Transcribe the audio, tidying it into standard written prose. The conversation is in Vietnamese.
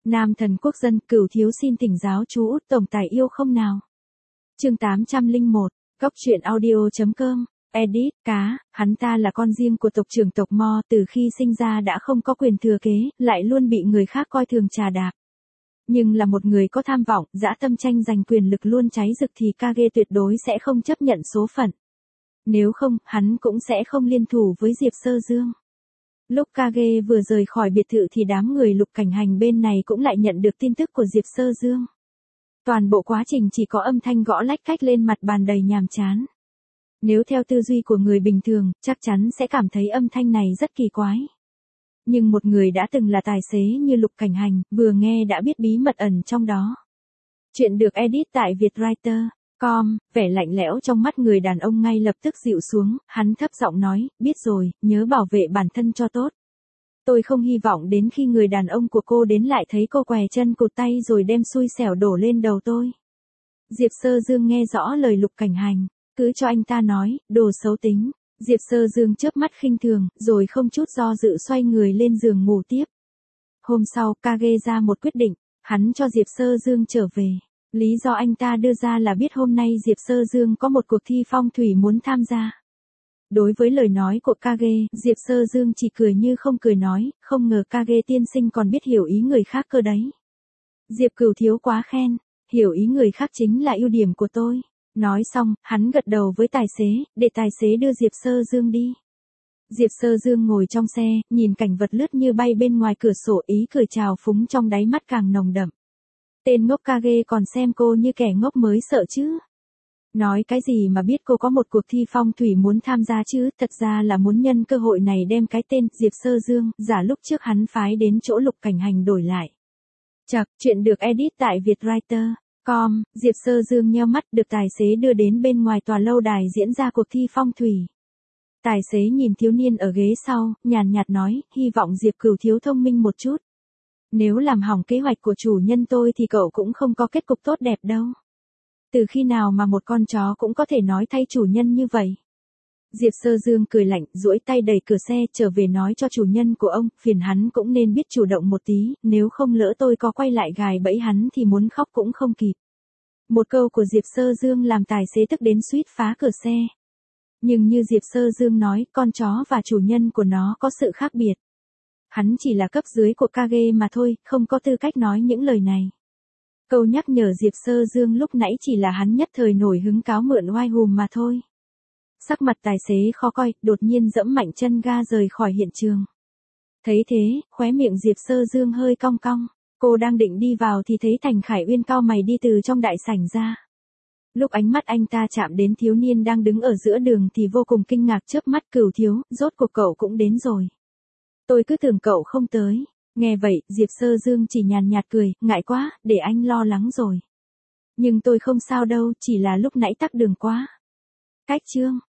Nam thần quốc dân, Cửu thiếu xin thỉnh giáo chú Út tổng tài yêu không nào. Chương 801, Góc truyện audio.com. Edit, hắn ta là con riêng của tộc trưởng tộc Mo, từ khi sinh ra đã không có quyền thừa kế, lại luôn bị người khác coi thường trà đạp. Nhưng là một người có tham vọng, dã tâm tranh giành quyền lực luôn cháy rực thì Kage tuyệt đối sẽ không chấp nhận số phận. Nếu không, hắn cũng sẽ không liên thủ với Diệp Sơ Dương. Lúc Kage vừa rời khỏi biệt thự thì đám người Lục Cảnh Hành bên này cũng lại nhận được tin tức của Diệp Sơ Dương. Toàn bộ quá trình chỉ có âm thanh gõ lách cách lên mặt bàn đầy nhàm chán. Nếu theo tư duy của người bình thường, chắc chắn sẽ cảm thấy âm thanh này rất kỳ quái. Nhưng một người đã từng là tài xế như Lục Cảnh Hành, vừa nghe đã biết bí mật ẩn trong đó. Chuyện được edit tại vietwriter.com, vẻ lạnh lẽo trong mắt người đàn ông ngay lập tức dịu xuống, hắn thấp giọng nói, biết rồi, nhớ bảo vệ bản thân cho tốt. Tôi không hy vọng đến khi người đàn ông của cô đến lại thấy cô què chân cụt tay rồi đem xui xẻo đổ lên đầu tôi. Diệp Sơ Dương nghe rõ lời Lục Cảnh Hành, cứ cho anh ta nói, đồ xấu tính. Diệp Sơ Dương chớp mắt khinh thường, rồi không chút do dự xoay người lên giường ngủ tiếp. Hôm sau, Kage ra một quyết định, hắn cho Diệp Sơ Dương trở về. Lý do anh ta đưa ra là biết hôm nay Diệp Sơ Dương có một cuộc thi phong thủy muốn tham gia. Đối với lời nói của Kage, Diệp Sơ Dương chỉ cười như không cười nói, không ngờ Kage tiên sinh còn biết hiểu ý người khác cơ đấy. Diệp Cửu thiếu quá khen, hiểu ý người khác chính là ưu điểm của tôi. Nói xong, hắn gật đầu với tài xế, để tài xế đưa Diệp Sơ Dương đi. Diệp Sơ Dương ngồi trong xe, nhìn cảnh vật lướt như bay bên ngoài cửa sổ, ý cười trào phúng trong đáy mắt càng nồng đậm. Tên ngốc Kage còn xem cô như kẻ ngốc mới sợ chứ. Nói cái gì mà biết cô có một cuộc thi phong thủy muốn tham gia chứ, thật ra là muốn nhân cơ hội này đem cái tên Diệp Sơ Dương, giả lúc trước hắn phái đến chỗ Lục Cảnh Hành đổi lại. Chậc, chuyện được edit tại vietwriter.com, Diệp Sơ Dương nheo mắt được tài xế đưa đến bên ngoài tòa lâu đài diễn ra cuộc thi phong thủy. Tài xế nhìn thiếu niên ở ghế sau, nhàn nhạt nói, hy vọng Diệp Cửu thiếu thông minh một chút. Nếu làm hỏng kế hoạch của chủ nhân tôi thì cậu cũng không có kết cục tốt đẹp đâu. Từ khi nào mà một con chó cũng có thể nói thay chủ nhân như vậy? Diệp Sơ Dương cười lạnh, duỗi tay đẩy cửa xe trở về nói cho chủ nhân của ông, phiền hắn cũng nên biết chủ động một tí, nếu không lỡ tôi có quay lại gài bẫy hắn thì muốn khóc cũng không kịp. Một câu của Diệp Sơ Dương làm tài xế tức đến suýt phá cửa xe. Nhưng như Diệp Sơ Dương nói, con chó và chủ nhân của nó có sự khác biệt. Hắn chỉ là cấp dưới của Kage mà thôi, không có tư cách nói những lời này. Câu nhắc nhở Diệp Sơ Dương lúc nãy chỉ là hắn nhất thời nổi hứng cáo mượn oai hùm mà thôi. Sắc mặt tài xế khó coi, đột nhiên giẫm mạnh chân ga rời khỏi hiện trường. Thấy thế, khóe miệng Diệp Sơ Dương hơi cong cong. Cô đang định đi vào thì thấy Thành Khải Uyên cau mày đi từ trong đại sảnh ra. Lúc ánh mắt anh ta chạm đến thiếu niên đang đứng ở giữa đường thì vô cùng kinh ngạc, chớp mắt, Cửu thiếu, rốt cuộc cậu cũng đến rồi. Tôi cứ tưởng cậu không tới. Nghe vậy, Diệp Sơ Dương chỉ nhàn nhạt cười, ngại quá, để anh lo lắng rồi. Nhưng tôi không sao đâu, chỉ là lúc nãy tắc đường quá. Cách chương